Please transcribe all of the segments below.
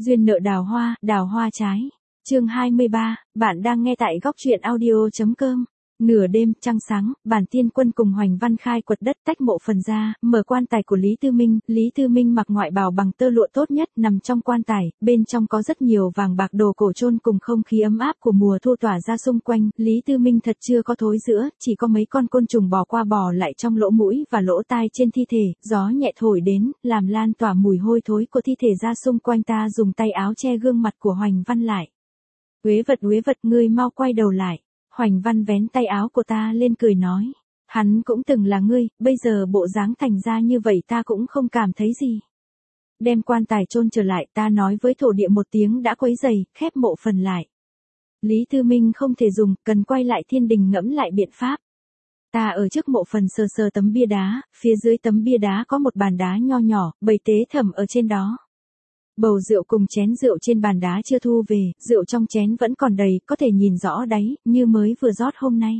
Duyên nợ đào hoa trái. Chương 23, bạn đang nghe tại góc truyện audio.com. Nửa đêm trăng sáng, Bản Tiên Quân cùng Hoành Văn khai quật đất tách mộ phần ra, mở quan tài của Lý Tư Minh mặc ngoại bào bằng tơ lụa tốt nhất nằm trong quan tài, bên trong có rất nhiều vàng bạc đồ cổ chôn cùng không khí ấm áp của mùa thu tỏa ra xung quanh. Lý Tư Minh thật chưa có thối rữa, chỉ có mấy con côn trùng bò qua bò lại trong lỗ mũi và lỗ tai trên thi thể, gió nhẹ thổi đến, làm lan tỏa mùi hôi thối của thi thể ra xung quanh. Ta dùng tay áo che gương mặt của Hoành Văn lại. Uế vật, ngươi mau quay đầu lại. Hoành Văn vén tay áo của ta lên cười nói. Hắn cũng từng là ngươi, bây giờ bộ dáng thành ra như vậy ta cũng không cảm thấy gì. Đem quan tài chôn trở lại, ta nói với thổ địa một tiếng đã quấy rầy, khép mộ phần lại. Lý Tư Minh không thể dùng, cần quay lại thiên đình ngẫm lại biện pháp. Ta ở trước mộ phần sờ tấm bia đá, phía dưới tấm bia đá có một bàn đá nho nhỏ, bày tế thẩm ở trên đó. Bầu rượu cùng chén rượu trên bàn đá chưa thu về, rượu trong chén vẫn còn đầy, có thể nhìn rõ đáy, như mới vừa rót hôm nay.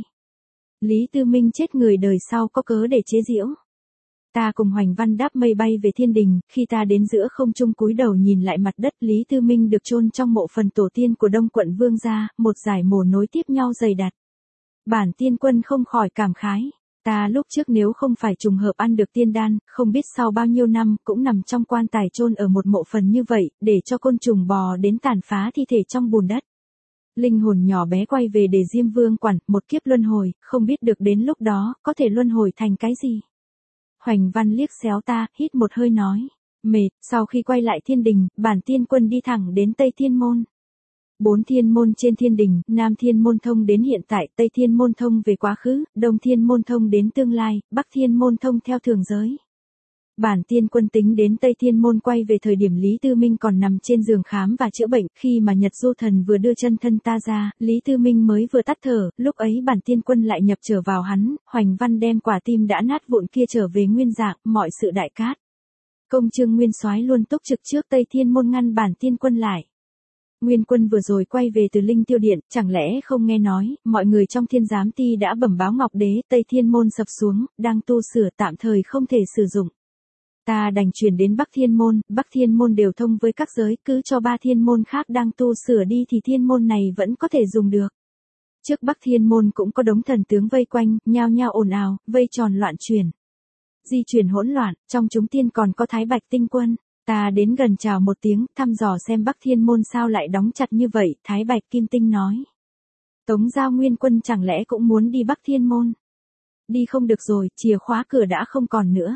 Lý Tư Minh chết người đời sau có cớ để chế giễu. Ta cùng Hoành Văn đáp mây bay về thiên đình, khi ta đến giữa không trung cúi đầu nhìn lại mặt đất, Lý Tư Minh được chôn trong mộ phần tổ tiên của Đông Quận Vương gia, một dải mồ nối tiếp nhau dày đặc. Bản Tiên Quân không khỏi cảm khái. Ta lúc trước nếu không phải trùng hợp ăn được tiên đan, không biết sau bao nhiêu năm cũng nằm trong quan tài chôn ở một mộ phần như vậy, để cho côn trùng bò đến tàn phá thi thể trong bùn đất. Linh hồn nhỏ bé quay về để Diêm Vương quản, một kiếp luân hồi, không biết được đến lúc đó, có thể luân hồi thành cái gì. Hoành Văn liếc xéo ta, hít một hơi nói. Mệt, sau khi quay lại thiên đình, Bản Tiên Quân đi thẳng đến Tây Thiên Môn. 4 thiên môn trên thiên đình, Nam Thiên Môn thông đến hiện tại, Tây Thiên Môn thông về quá khứ, Đông Thiên Môn thông đến tương lai, Bắc Thiên Môn thông theo thường giới. Bản Tiên Quân tính đến Tây Thiên Môn quay về thời điểm Lý Tư Minh còn nằm trên giường khám và chữa bệnh, khi mà Nhật Du Thần vừa đưa chân thân ta ra, Lý Tư Minh mới vừa tắt thở, lúc ấy Bản Tiên Quân lại nhập trở vào hắn, Hoành Văn đem quả tim đã nát vụn kia trở về nguyên dạng, mọi sự đại cát. Công Trương Nguyên Soái luôn túc trực trước Tây Thiên Môn ngăn Bản Tiên Quân lại. Nguyên Quân vừa rồi quay về từ Linh Tiêu Điện, chẳng lẽ không nghe nói, mọi người trong Thiên Giám Ti đã bẩm báo Ngọc Đế, Tây Thiên Môn sập xuống, đang tu sửa tạm thời không thể sử dụng. Ta đành chuyển đến Bắc Thiên Môn đều thông với các giới, cứ cho 3 thiên môn khác đang tu sửa đi thì thiên môn này vẫn có thể dùng được. Trước Bắc Thiên Môn cũng có đống thần tướng vây quanh, nhao nhao ồn ào, vây tròn loạn chuyển. Di chuyển hỗn loạn, trong chúng tiên còn có Thái Bạch Tinh Quân. Ta đến gần chào một tiếng, thăm dò xem Bắc Thiên Môn sao lại đóng chặt như vậy, Thái Bạch Kim Tinh nói. Tống Giao Nguyên Quân chẳng lẽ cũng muốn đi Bắc Thiên Môn? Đi không được rồi, chìa khóa cửa đã không còn nữa.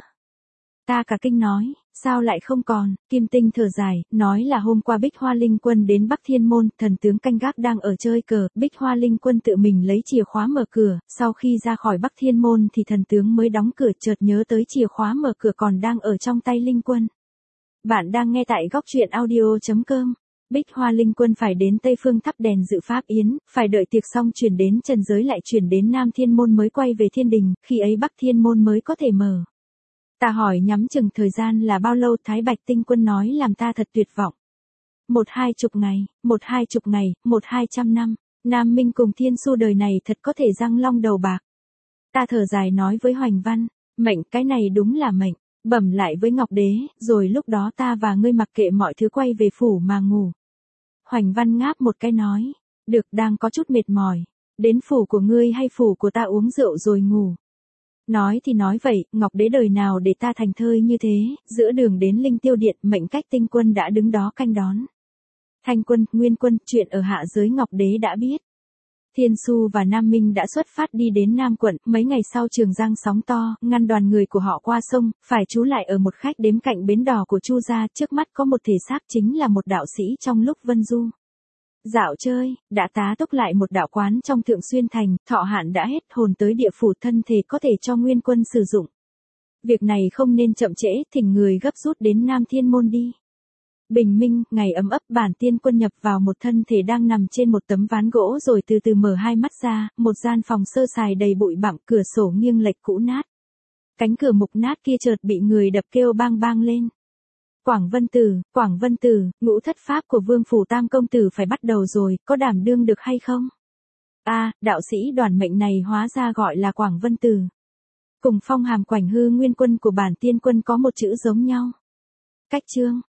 Ta cả kinh nói, sao lại không còn, Kim Tinh thở dài, nói là hôm qua Bích Hoa Linh Quân đến Bắc Thiên Môn, thần tướng canh gác đang ở chơi cờ, Bích Hoa Linh Quân tự mình lấy chìa khóa mở cửa, sau khi ra khỏi Bắc Thiên Môn thì thần tướng mới đóng cửa, chợt nhớ tới chìa khóa mở cửa còn đang ở trong tay Linh Quân. Bạn đang nghe tại góc truyện audio.com. Bích Hoa Linh Quân phải đến Tây Phương thắp đèn dự pháp yến, phải đợi tiệc xong chuyển đến trần giới lại chuyển đến Nam Thiên Môn mới quay về thiên đình, khi ấy Bắc Thiên Môn mới có thể mở. Ta hỏi nhắm chừng thời gian là bao lâu, Thái Bạch Tinh Quân nói làm ta thật tuyệt vọng. 1-2 chục ngày, 1-200 năm, Nam Minh cùng Thiên Xu đời này thật có thể răng long đầu bạc. Ta thở dài nói với Hoành Văn, mệnh cái này đúng là mệnh. Bẩm lại với Ngọc Đế, rồi lúc đó ta và ngươi mặc kệ mọi thứ quay về phủ mà ngủ. Hoành Văn ngáp một cái nói, được, đang có chút mệt mỏi, đến phủ của ngươi hay phủ của ta uống rượu rồi ngủ. Nói thì nói vậy, Ngọc Đế đời nào để ta thành thơi như thế, giữa đường đến Linh Tiêu Điện, mệnh cách Tinh Quân đã đứng đó canh đón. Thanh Quân, Nguyên Quân, chuyện ở hạ giới Ngọc Đế đã biết. Thiên Xu và Nam Minh đã xuất phát đi đến Nam Quận, mấy ngày sau Trường Giang sóng to, ngăn đoàn người của họ qua sông, phải trú lại ở một khách đếm cạnh bến đò của Chu gia, trước mắt có một thể xác chính là một đạo sĩ trong lúc vân du. Dạo chơi, đã tá túc lại một đạo quán trong Thượng Xuyên Thành, thọ hạn đã hết, hồn tới địa phủ thân thể có thể cho Nguyên Quân sử dụng. Việc này không nên chậm trễ, thỉnh người gấp rút đến Nam Thiên Môn đi. Bình minh, ngày ấm ấp, Bản Tiên Quân nhập vào một thân thể đang nằm trên một tấm ván gỗ rồi từ từ mở hai mắt ra, một gian phòng sơ sài đầy bụi bặm, cửa sổ nghiêng lệch cũ nát. Cánh cửa mục nát kia chợt bị người đập kêu bang bang lên. Quảng Vân Tử, ngũ thất pháp của Vương Phủ Tam Công Tử phải bắt đầu rồi, có đảm đương được hay không? Đạo sĩ đoàn mệnh này hóa ra gọi là Quảng Vân Tử. Cùng phong hàm Quảnh Hư Nguyên Quân của Bản Tiên Quân có một chữ giống nhau. Cách chương.